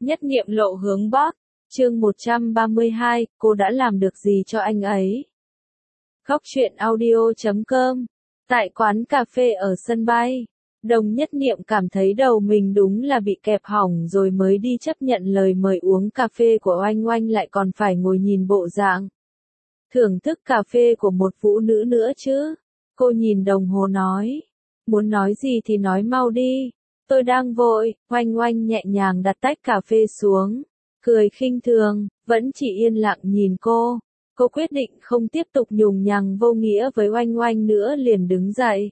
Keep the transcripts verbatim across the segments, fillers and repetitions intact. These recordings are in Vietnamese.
Nhất niệm lộ hướng Bắc, chương một trăm ba mươi hai, cô đã làm được gì cho anh ấy? Góc truyện audio chấm com. Tại quán cà phê ở sân bay, Đồng Nhất Niệm cảm thấy đầu mình đúng là bị kẹp hỏng rồi mới đi chấp nhận lời mời uống cà phê của Oanh Oanh, lại còn phải ngồi nhìn bộ dạng thưởng thức cà phê của một phụ nữ nữa chứ. Cô nhìn đồng hồ nói, muốn nói gì thì nói mau đi, tôi đang vội. Oanh Oanh nhẹ nhàng đặt tách cà phê xuống, cười khinh thường, vẫn chỉ yên lặng nhìn cô. Cô quyết định không tiếp tục nhùng nhằng vô nghĩa với Oanh Oanh nữa, liền đứng dậy.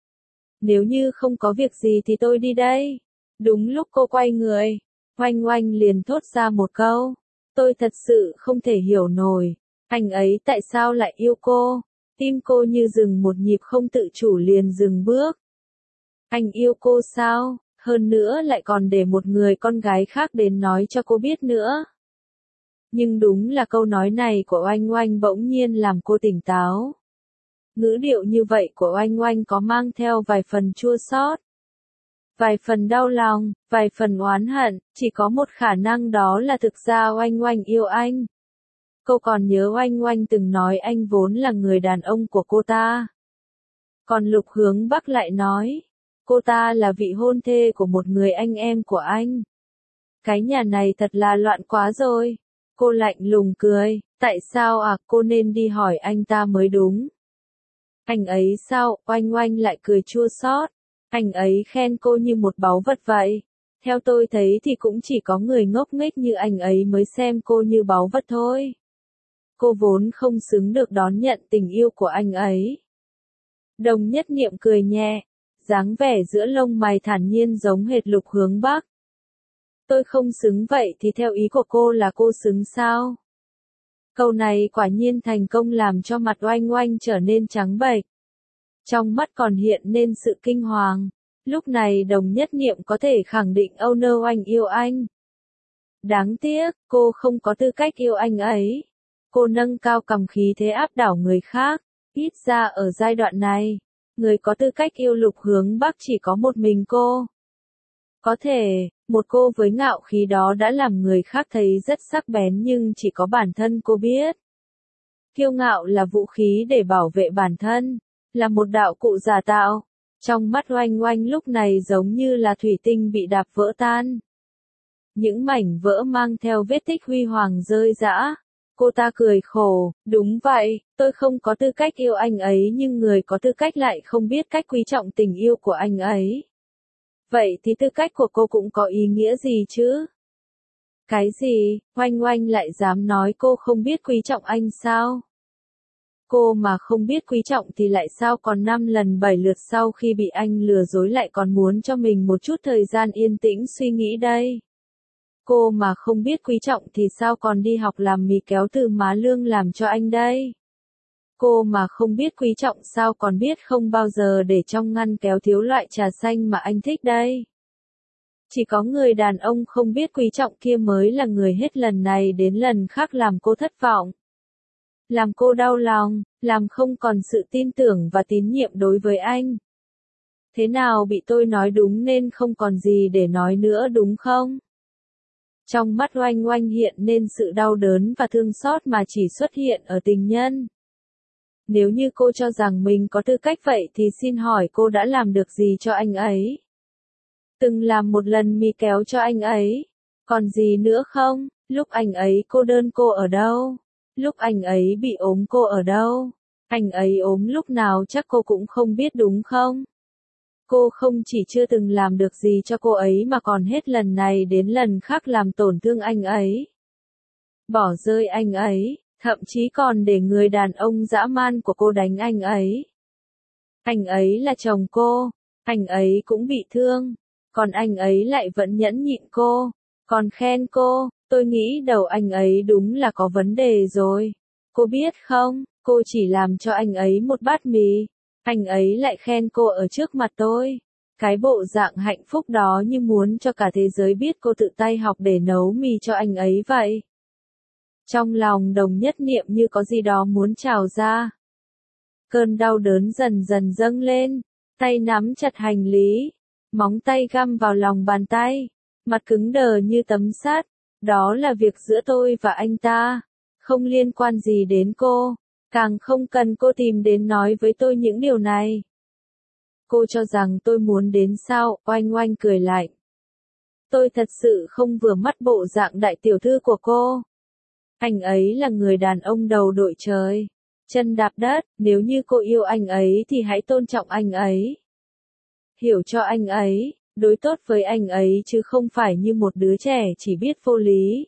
Nếu như không có việc gì thì tôi đi đây. Đúng lúc cô quay người, Oanh Oanh liền thốt ra một câu, tôi thật sự không thể hiểu nổi, anh ấy tại sao lại yêu cô. Tim cô như dừng một nhịp, không tự chủ liền dừng bước. Anh yêu cô sao? Hơn nữa lại còn để một người con gái khác đến nói cho cô biết nữa. Nhưng đúng là câu nói này của Oanh Oanh bỗng nhiên làm cô tỉnh táo. Ngữ điệu như vậy của Oanh Oanh có mang theo vài phần chua xót, vài phần đau lòng, vài phần oán hận. Chỉ có một khả năng, đó là thực ra Oanh Oanh yêu anh. Cô còn nhớ Oanh Oanh từng nói anh vốn là người đàn ông của cô ta. Còn Lục Hướng Bắc lại nói, cô ta là vị hôn thê của một người anh em của anh. Cái nhà này thật là loạn quá rồi. Cô lạnh lùng cười, tại sao à, cô nên đi hỏi anh ta mới đúng. Anh ấy sao? Oanh Oanh lại cười chua xót. Anh ấy khen cô như một báu vật vậy. Theo tôi thấy thì cũng chỉ có người ngốc nghếch như anh ấy mới xem cô như báu vật thôi. Cô vốn không xứng được đón nhận tình yêu của anh ấy. Đồng Nhất Niệm cười nhẹ, dáng vẻ giữa lông mày thản nhiên giống hệt Lục Hướng Bắc. Tôi không xứng vậy thì theo ý của cô là cô xứng sao? Câu này quả nhiên thành công làm cho mặt Oanh Oanh trở nên trắng bệch. Trong mắt còn hiện lên sự kinh hoàng. Lúc này Đồng Nhất Niệm có thể khẳng định owner Oanh yêu anh. Đáng tiếc, cô không có tư cách yêu anh ấy. Cô nâng cao cằm khí thế áp đảo người khác. Ít ra ở giai đoạn này, người có tư cách yêu Lục Hướng Bắc chỉ có một mình cô. Có thể, một cô với ngạo khí đó đã làm người khác thấy rất sắc bén, nhưng chỉ có bản thân cô biết. Kiêu ngạo là vũ khí để bảo vệ bản thân, là một đạo cụ giả tạo. Trong mắt Oanh Oanh lúc này giống như là thủy tinh bị đạp vỡ tan. Những mảnh vỡ mang theo vết tích huy hoàng rơi rã. Cô ta cười khổ, đúng vậy, tôi không có tư cách yêu anh ấy, nhưng người có tư cách lại không biết cách quý trọng tình yêu của anh ấy. Vậy thì tư cách của cô cũng có ý nghĩa gì chứ? Cái gì? Oanh Oanh lại dám nói cô không biết quý trọng anh sao? Cô mà không biết quý trọng thì lại sao còn năm lần bảy lượt sau khi bị anh lừa dối lại còn muốn cho mình một chút thời gian yên tĩnh suy nghĩ đây? Cô mà không biết quý trọng thì sao còn đi học làm mì kéo từ má lương làm cho anh đây? Cô mà không biết quý trọng sao còn biết không bao giờ để trong ngăn kéo thiếu loại trà xanh mà anh thích đây? Chỉ có người đàn ông không biết quý trọng kia mới là người hết lần này đến lần khác làm cô thất vọng. Làm cô đau lòng, làm không còn sự tin tưởng và tín nhiệm đối với anh. Thế nào, bị tôi nói đúng nên không còn gì để nói nữa đúng không? Trong mắt Oanh Oanh hiện nên sự đau đớn và thương xót mà chỉ xuất hiện ở tình nhân. Nếu như cô cho rằng mình có tư cách vậy thì xin hỏi cô đã làm được gì cho anh ấy? Từng làm một lần mì kéo cho anh ấy. Còn gì nữa không? Lúc anh ấy cô đơn cô ở đâu? Lúc anh ấy bị ốm cô ở đâu? Anh ấy ốm lúc nào chắc cô cũng không biết đúng không? Cô không chỉ chưa từng làm được gì cho cô ấy mà còn hết lần này đến lần khác làm tổn thương anh ấy. Bỏ rơi anh ấy, thậm chí còn để người đàn ông dã man của cô đánh anh ấy. Anh ấy là chồng cô, anh ấy cũng bị thương, còn anh ấy lại vẫn nhẫn nhịn cô, còn khen cô. Tôi nghĩ đầu anh ấy đúng là có vấn đề rồi. Cô biết không, cô chỉ làm cho anh ấy một bát mì, anh ấy lại khen cô ở trước mặt tôi. Cái bộ dạng hạnh phúc đó như muốn cho cả thế giới biết cô tự tay học để nấu mì cho anh ấy vậy. Trong lòng Đồng Nhất Niệm như có gì đó muốn trào ra. Cơn đau đớn dần dần dâng lên, tay nắm chặt hành lý, móng tay găm vào lòng bàn tay. mặt cứng đờ như tấm sắt. Đó là việc giữa tôi và anh ta, không liên quan gì đến cô, càng không cần cô tìm đến nói với tôi những điều này. Cô cho rằng tôi muốn đến sao? Oanh Oanh cười lạnh. Tôi thật sự không vừa mắt bộ dạng đại tiểu thư của cô. Anh ấy là người đàn ông đầu đội trời, chân đạp đất, nếu như cô yêu anh ấy thì hãy tôn trọng anh ấy. Hiểu cho anh ấy, đối tốt với anh ấy chứ không phải như một đứa trẻ chỉ biết vô lý.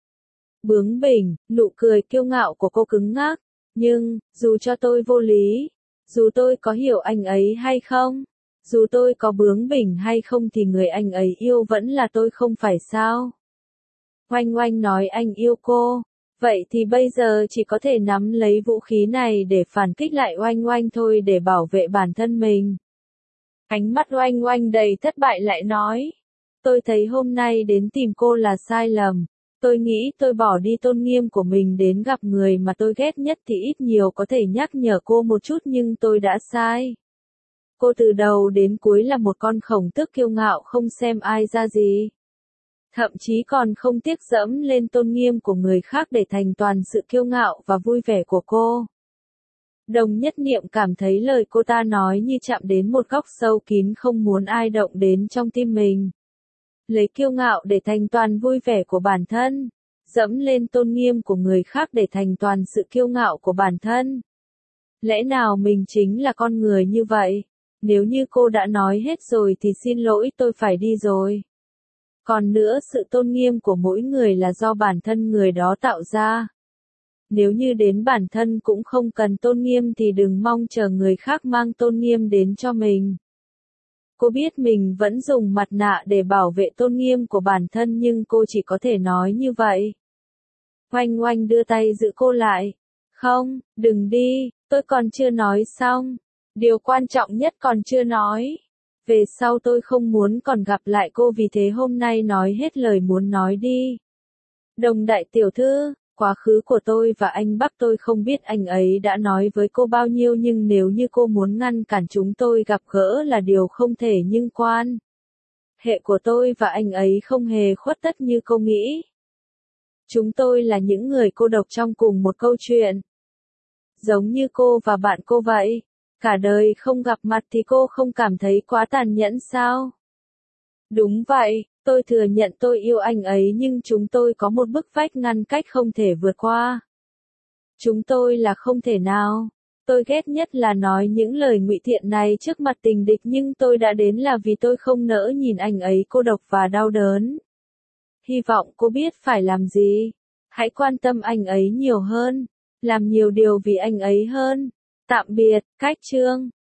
Bướng bỉnh, nụ cười kiêu ngạo của cô cứng ngắc, nhưng, dù cho tôi vô lý, dù tôi có hiểu anh ấy hay không, dù tôi có bướng bỉnh hay không thì người anh ấy yêu vẫn là tôi không phải sao? Oanh Oanh nói anh yêu cô, vậy thì bây giờ chỉ có thể nắm lấy vũ khí này để phản kích lại Oanh Oanh thôi để bảo vệ bản thân mình. Ánh mắt Oanh Oanh đầy thất bại lại nói, tôi thấy hôm nay đến tìm cô là sai lầm. Tôi nghĩ tôi bỏ đi tôn nghiêm của mình đến gặp người mà tôi ghét nhất thì ít nhiều có thể nhắc nhở cô một chút nhưng tôi đã sai. Cô từ đầu đến cuối là một con khổng tước kiêu ngạo không xem ai ra gì. Thậm chí còn không tiếc dẫm lên tôn nghiêm của người khác để thành toàn sự kiêu ngạo và vui vẻ của cô. Đồng Nhất Niệm cảm thấy lời cô ta nói như chạm đến một góc sâu kín không muốn ai động đến trong tim mình. Lấy kiêu ngạo để thành toàn vui vẻ của bản thân, dẫm lên tôn nghiêm của người khác để thành toàn sự kiêu ngạo của bản thân. Lẽ nào mình chính là con người như vậy? Nếu như cô đã nói hết rồi thì xin lỗi tôi phải đi rồi. Còn nữa sự tôn nghiêm của mỗi người là do bản thân người đó tạo ra. Nếu như đến bản thân cũng không cần tôn nghiêm thì đừng mong chờ người khác mang tôn nghiêm đến cho mình. Cô biết mình vẫn dùng mặt nạ để bảo vệ tôn nghiêm của bản thân nhưng cô chỉ có thể nói như vậy. Oanh Oanh đưa tay giữ cô lại. Không, đừng đi, tôi còn chưa nói xong. Điều quan trọng nhất còn chưa nói. Về sau tôi không muốn còn gặp lại cô vì thế hôm nay nói hết lời muốn nói đi. Đồng đại tiểu thư, quá khứ của tôi và anh Bắc tôi không biết anh ấy đã nói với cô bao nhiêu nhưng nếu như cô muốn ngăn cản chúng tôi gặp gỡ là điều không thể nhưng quan. Hệ của tôi và anh ấy không hề khuất tất như cô nghĩ. Chúng tôi là những người cô độc trong cùng một câu chuyện. Giống như cô và bạn cô vậy. Cả đời không gặp mặt thì cô không cảm thấy quá tàn nhẫn sao? Đúng vậy, tôi thừa nhận tôi yêu anh ấy nhưng chúng tôi có một bức vách ngăn cách không thể vượt qua. Chúng tôi là không thể nào. Tôi ghét nhất là nói những lời ngụy thiện này trước mặt tình địch nhưng tôi đã đến là vì tôi không nỡ nhìn anh ấy cô độc và đau đớn. Hy vọng cô biết phải làm gì. Hãy quan tâm anh ấy nhiều hơn. Làm nhiều điều vì anh ấy hơn. Tạm biệt, Cách Chương.